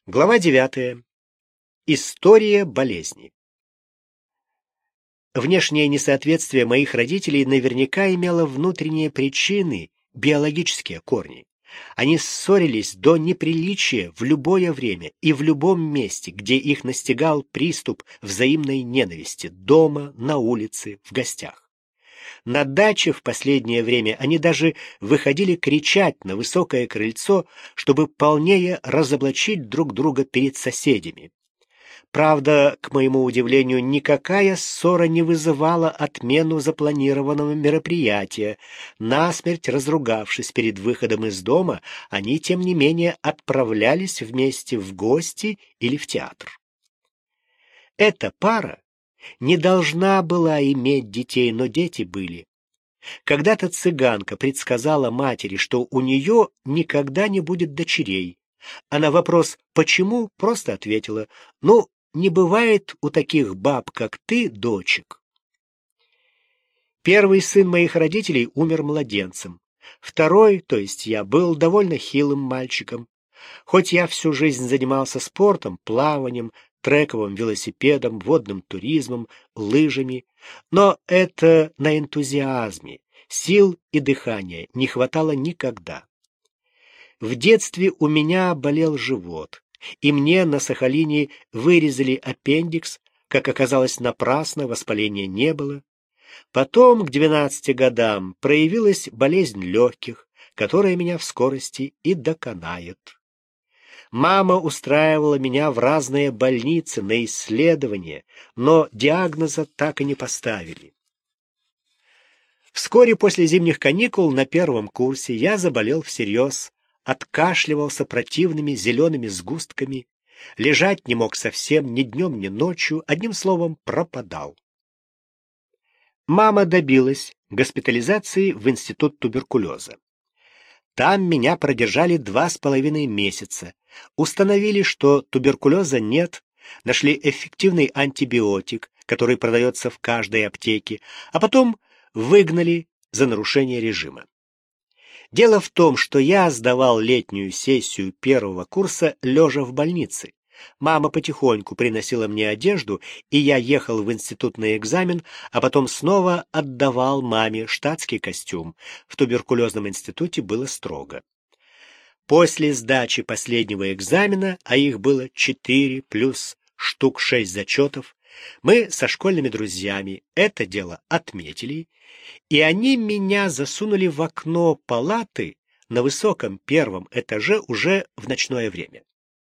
Глава 9. История болезни. Внешнее несоответствие моих родителей наверняка имело внутренние причины, биологические корни. Они ссорились до неприличия в любое время и в любом месте, где их настигал приступ взаимной ненависти, дома, на улице, в гостях. На даче в последнее время они даже выходили кричать на высокое крыльцо, чтобы полнее разоблачить друг друга перед соседями. Правда, к моему удивлению, никакая ссора не вызывала отмену запланированного мероприятия. Насмерть разругавшись перед выходом из дома, они, тем не менее, отправлялись вместе в гости или в театр. Эта пара не должна была иметь детей, но дети были. Когда-то цыганка предсказала матери, что у нее никогда не будет дочерей. А на вопрос «почему?» просто ответила: «Ну, не бывает у таких баб, как ты, дочек». Первый сын моих родителей умер младенцем. Второй, то есть я, был довольно хилым мальчиком. Хоть я всю жизнь занимался спортом, плаванием, трековым велосипедом, водным туризмом, лыжами, но это на энтузиазме, сил и дыхания не хватало никогда. В детстве у меня болел живот, и мне на Сахалине вырезали аппендикс, как оказалось, напрасно, воспаления не было. Потом, к 12 годам, проявилась болезнь легких, которая меня в скорости и доконает. Мама устраивала меня в разные больницы на исследования, но диагноза так и не поставили. Вскоре после зимних каникул на первом курсе я заболел всерьез, откашливался противными зелеными сгустками, лежать не мог совсем ни днем, ни ночью, одним словом, пропадал. Мама добилась госпитализации в институт туберкулеза. Там меня продержали 2,5 месяца. Установили, что туберкулеза нет, нашли эффективный антибиотик, который продается в каждой аптеке, а потом выгнали за нарушение режима. Дело в том, что я сдавал летнюю сессию первого курса лежа в больнице. Мама потихоньку приносила мне одежду, и я ехал в институт на экзамен, а потом снова отдавал маме штатский костюм. В туберкулезном институте было строго. После сдачи последнего экзамена, а их было 4 плюс штук 6 зачетов, мы со школьными друзьями это дело отметили, и они меня засунули в окно палаты на высоком первом этаже уже в ночное время.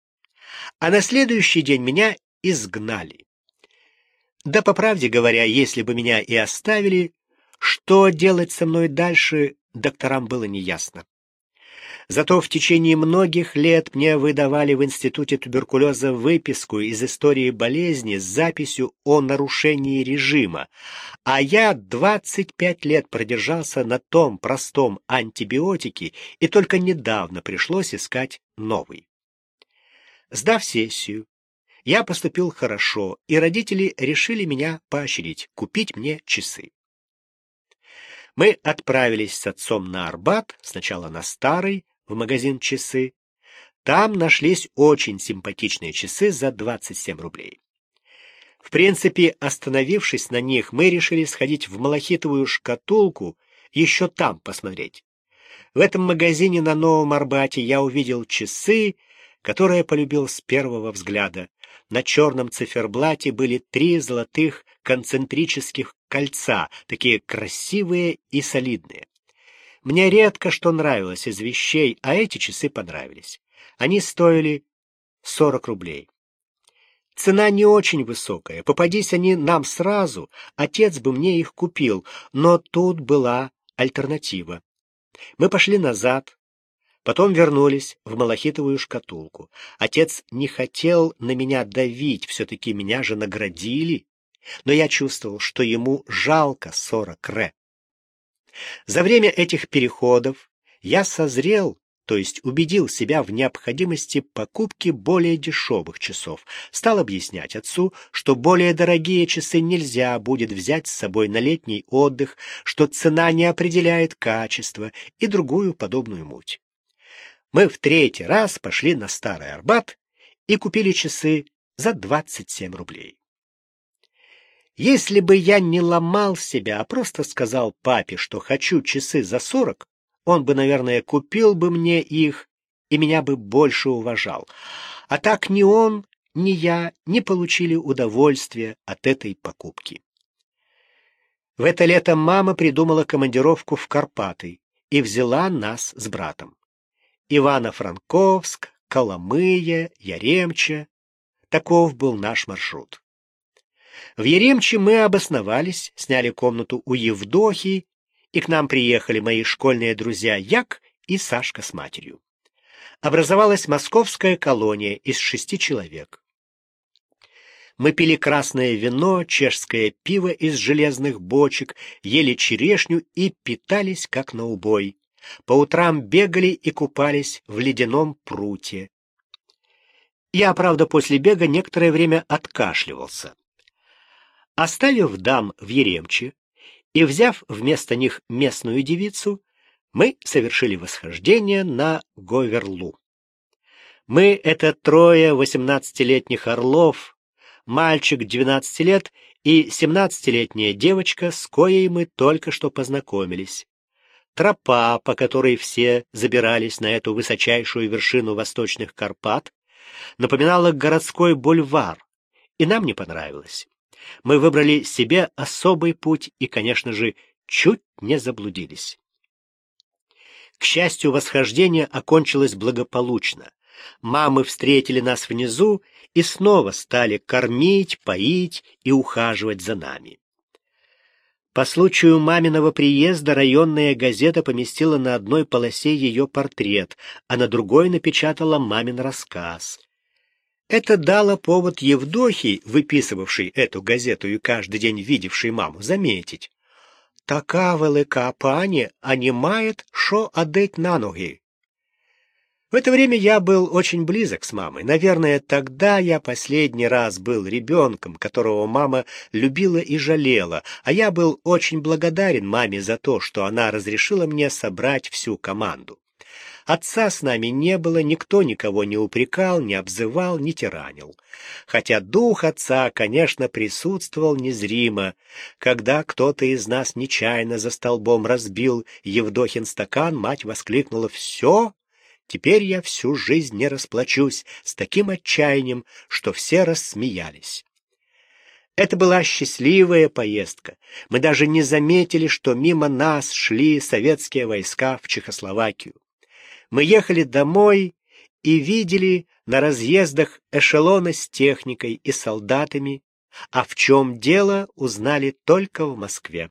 А на следующий день меня изгнали. Да, по правде говоря, если бы меня и оставили, что делать со мной дальше, докторам было неясно. Зато в течение многих лет мне выдавали в институте туберкулеза выписку из истории болезни с записью о нарушении режима, а я 25 лет продержался на том простом антибиотике, и только недавно пришлось искать новый. Сдав сессию, я поступил хорошо, и родители решили меня поощрить, купить мне часы. Мы отправились с отцом на Арбат, сначала на Старый, в магазин «Часы». Там нашлись очень симпатичные часы за 27 рублей. В принципе, остановившись на них, мы решили сходить в малахитовую шкатулку, еще там посмотреть. В этом магазине на Новом Арбате я увидел часы, которые полюбил с первого взгляда. На черном циферблате были 3 золотых концентрических кольца, такие красивые и солидные. Мне редко что нравилось из вещей, а эти часы понравились. Они стоили 40 рублей. Цена не очень высокая. Попадись они нам сразу, отец бы мне их купил, но тут была альтернатива. Мы пошли назад, потом вернулись в малахитовую шкатулку. Отец не хотел на меня давить, все-таки меня же наградили, но я чувствовал, что ему жалко 40 ре. За время этих переходов я созрел, то есть убедил себя в необходимости покупки более дешевых часов. Стал объяснять отцу, что более дорогие часы нельзя будет взять с собой на летний отдых, что цена не определяет качество и другую подобную муть. Мы в 3-й раз пошли на Старый Арбат, и купили часы за 27 рублей. Если бы я не ломал себя, а просто сказал папе, что хочу часы за 40, он бы, наверное, купил бы мне их и меня бы больше уважал. А так ни он, ни я не получили удовольствия от этой покупки. В это лето мама придумала командировку в Карпаты и взяла нас с братом. Ивано-Франковск, Коломыя, Яремча. Таков был наш маршрут. В Яремче мы обосновались, сняли комнату у Евдохии, и к нам приехали мои школьные друзья Як и Сашка с матерью. Образовалась московская колония из 6 человек. Мы пили красное вино, чешское пиво из железных бочек, ели черешню и питались как на убой. По утрам бегали и купались в ледяном пруте. Я, правда, после бега некоторое время откашливался. Оставив дам в Яремче и взяв вместо них местную девицу, мы совершили восхождение на Говерлу. Мы — это 3 18-летних орлов, мальчик 12 лет и 17-летняя девочка, с коей мы только что познакомились. Тропа, по которой все забирались на эту высочайшую вершину восточных Карпат, напоминала городской бульвар, и нам не понравилось. Мы выбрали себе особый путь и, конечно же, чуть не заблудились. К счастью, восхождение окончилось благополучно. Мамы встретили нас внизу и снова стали кормить, поить и ухаживать за нами. По случаю маминого приезда районная газета поместила на одной полосе ее портрет, а на другой напечатала мамин рассказ. Это дало повод Евдохии, выписывавшей эту газету и каждый день видевшей маму, заметить: «Така велика пані, а не мает шо одеть на ноги». В это время я был очень близок с мамой. Наверное, тогда я последний раз был ребенком, которого мама любила и жалела, а я был очень благодарен маме за то, что она разрешила мне собрать всю команду. Отца с нами не было, никто никого не упрекал, не обзывал, не тиранил. Хотя дух отца, конечно, присутствовал незримо. Когда кто-то из нас нечаянно за столбом разбил Евдохин стакан, мать воскликнула: «Все? Теперь я всю жизнь не расплачусь», с таким отчаянием, что все рассмеялись. Это была счастливая поездка. Мы даже не заметили, что мимо нас шли советские войска в Чехословакию. Мы ехали домой и видели на разъездах эшелоны с техникой и солдатами, а в чем дело, узнали только в Москве.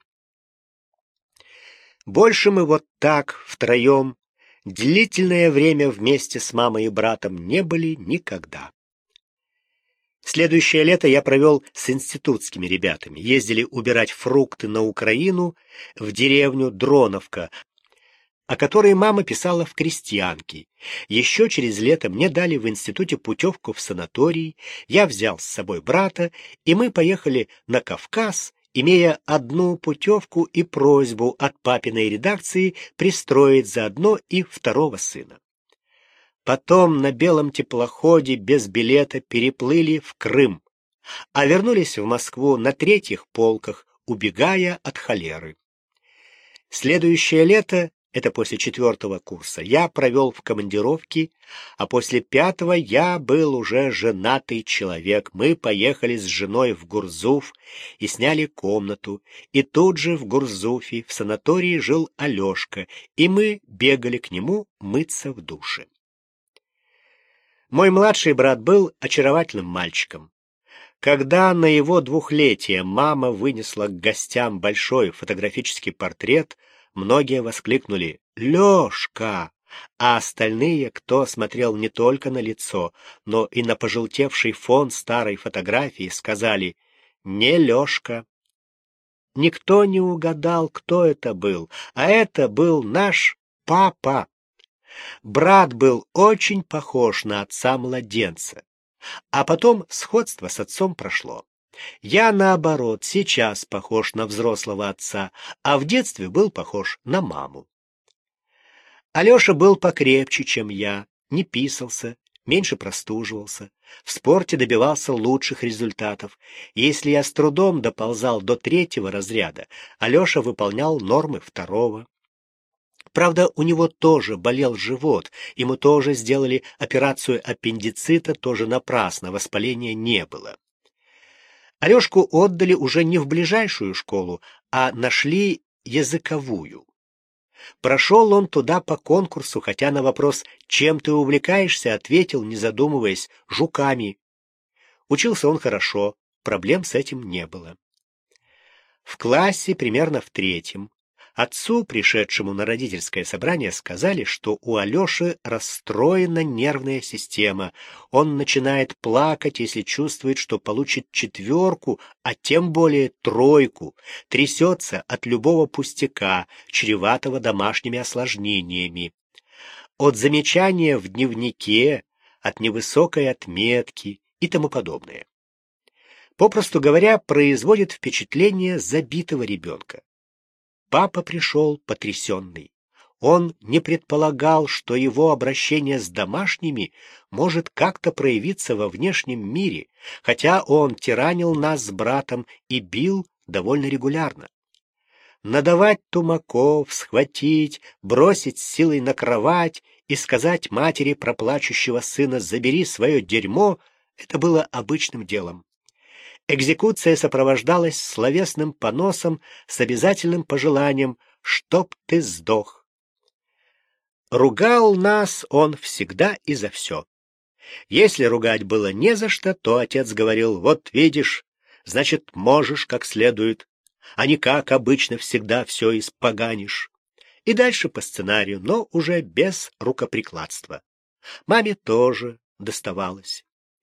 Больше мы вот так, втроем, длительное время вместе с мамой и братом не были никогда. Следующее лето я провел с институтскими ребятами. Ездили убирать фрукты на Украину, в деревню Дроновка, о которой мама писала в «Крестьянке». Еще через лето мне дали в институте путевку в санаторий, я взял с собой брата, и мы поехали на Кавказ, имея одну путевку и просьбу от папиной редакции пристроить заодно и второго сына. Потом на белом теплоходе без билета переплыли в Крым, а вернулись в Москву на 3-х полках, убегая от холеры. Следующее лето, это после 4-го курса, я провел в командировке, а после 5-го я был уже женатый человек. Мы поехали с женой в Гурзуф и сняли комнату, и тут же в Гурзуфе в санатории жил Алешка, и мы бегали к нему мыться в душе. Мой младший брат был очаровательным мальчиком. Когда на его 2-летие мама вынесла к гостям большой фотографический портрет, многие воскликнули «Лёшка!», а остальные, кто смотрел не только на лицо, но и на пожелтевший фон старой фотографии, сказали «Не Лёшка». Никто не угадал, кто это был, а это был наш папа. Брат был очень похож на отца-младенца, а потом сходство с отцом прошло. Я, наоборот, сейчас похож на взрослого отца, а в детстве был похож на маму. Алеша был покрепче, чем я, не писался, меньше простуживался, в спорте добивался лучших результатов. Если я с трудом доползал до 3-го разряда, Алеша выполнял нормы 2-го. Правда, у него тоже болел живот, ему тоже сделали операцию аппендицита, тоже напрасно, воспаления не было. Алешку отдали уже не в ближайшую школу, а нашли языковую. Прошел он туда по конкурсу, хотя на вопрос «Чем ты увлекаешься?» ответил, не задумываясь, «Жуками». Учился он хорошо, проблем с этим не было. В классе, примерно в 3-м, отцу, пришедшему на родительское собрание, сказали, что у Алеши расстроена нервная система. Он начинает плакать, если чувствует, что получит 4, а тем более 3, трясется от любого пустяка, чреватого домашними осложнениями. От замечания в дневнике, от невысокой отметки и тому подобное. Попросту говоря, производит впечатление забитого ребенка. Папа пришел потрясенный. Он не предполагал, что его обращение с домашними может как-то проявиться во внешнем мире, хотя он тиранил нас с братом и бил довольно регулярно. Надавать тумаков, схватить, бросить с силой на кровать и сказать матери про плачущего сына «забери свое дерьмо» — это было обычным делом. Экзекуция сопровождалась словесным поносом с обязательным пожеланием «чтоб ты сдох». Ругал нас он всегда и за все. Если ругать было не за что, то отец говорил «вот видишь, значит, можешь как следует, а не как обычно всегда все испоганишь». И дальше по сценарию, но уже без рукоприкладства. Маме тоже доставалось.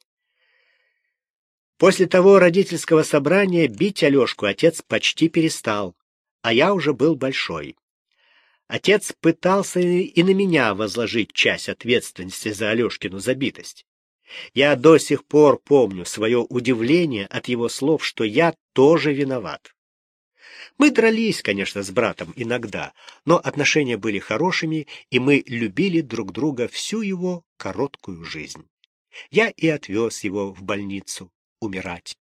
После того родительского собрания бить Алешку отец почти перестал, а я уже был большой. Отец пытался и на меня возложить часть ответственности за Алешкину забитость. Я до сих пор помню свое удивление от его слов, что я тоже виноват. Мы дрались, конечно, с братом иногда, но отношения были хорошими, и мы любили друг друга всю его короткую жизнь. Я и отвез его в больницу умирать.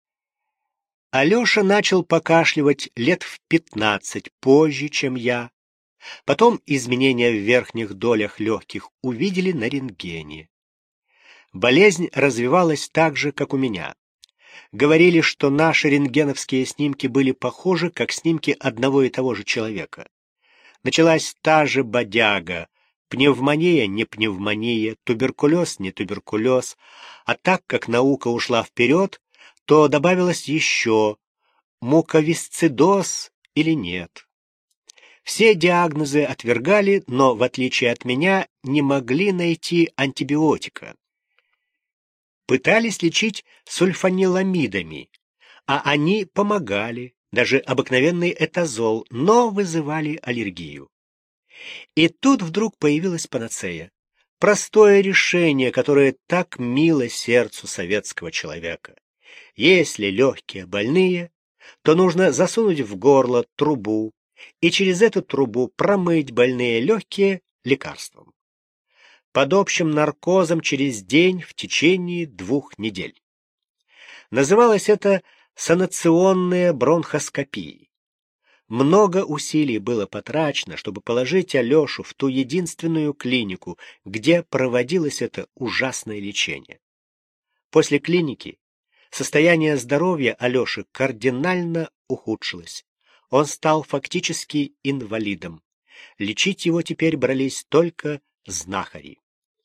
Алеша начал покашливать лет в 15 позже, чем я. Потом изменения в верхних долях легких увидели на рентгене. Болезнь развивалась так же, как у меня. Говорили, что наши рентгеновские снимки были похожи, как снимки одного и того же человека. Началась та же бодяга, пневмония не пневмония, туберкулез не туберкулез, а так как наука ушла вперед, то добавилось еще муковисцидоз или нет. Все диагнозы отвергали, но, в отличие от меня, не могли найти антибиотика. Пытались лечить сульфаниламидами, а они помогали, даже обыкновенный этазол, но вызывали аллергию. И тут вдруг появилась панацея. Простое решение, которое так мило сердцу советского человека. Если легкие больные, то нужно засунуть в горло трубу и через эту трубу промыть больные легкие лекарством. Под общим наркозом через день в течение 2 недель. Называлось это санационная бронхоскопия. Много усилий было потрачено, чтобы положить Алешу в ту единственную клинику, где проводилось это ужасное лечение. После клиники состояние здоровья Алеши кардинально ухудшилось. Он стал фактически инвалидом. Лечить его теперь брались только знахари.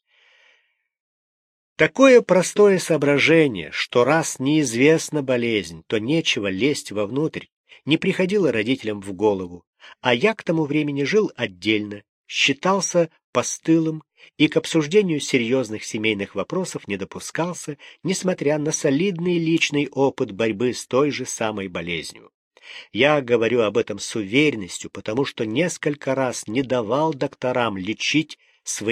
Такое простое соображение, что раз неизвестна болезнь, то нечего лезть вовнутрь, не приходило родителям в голову, а я к тому времени жил отдельно, считался постылым и к обсуждению серьезных семейных вопросов не допускался, несмотря на солидный личный опыт борьбы с той же самой болезнью. Я говорю об этом с уверенностью, потому что несколько раз не давал докторам лечить свои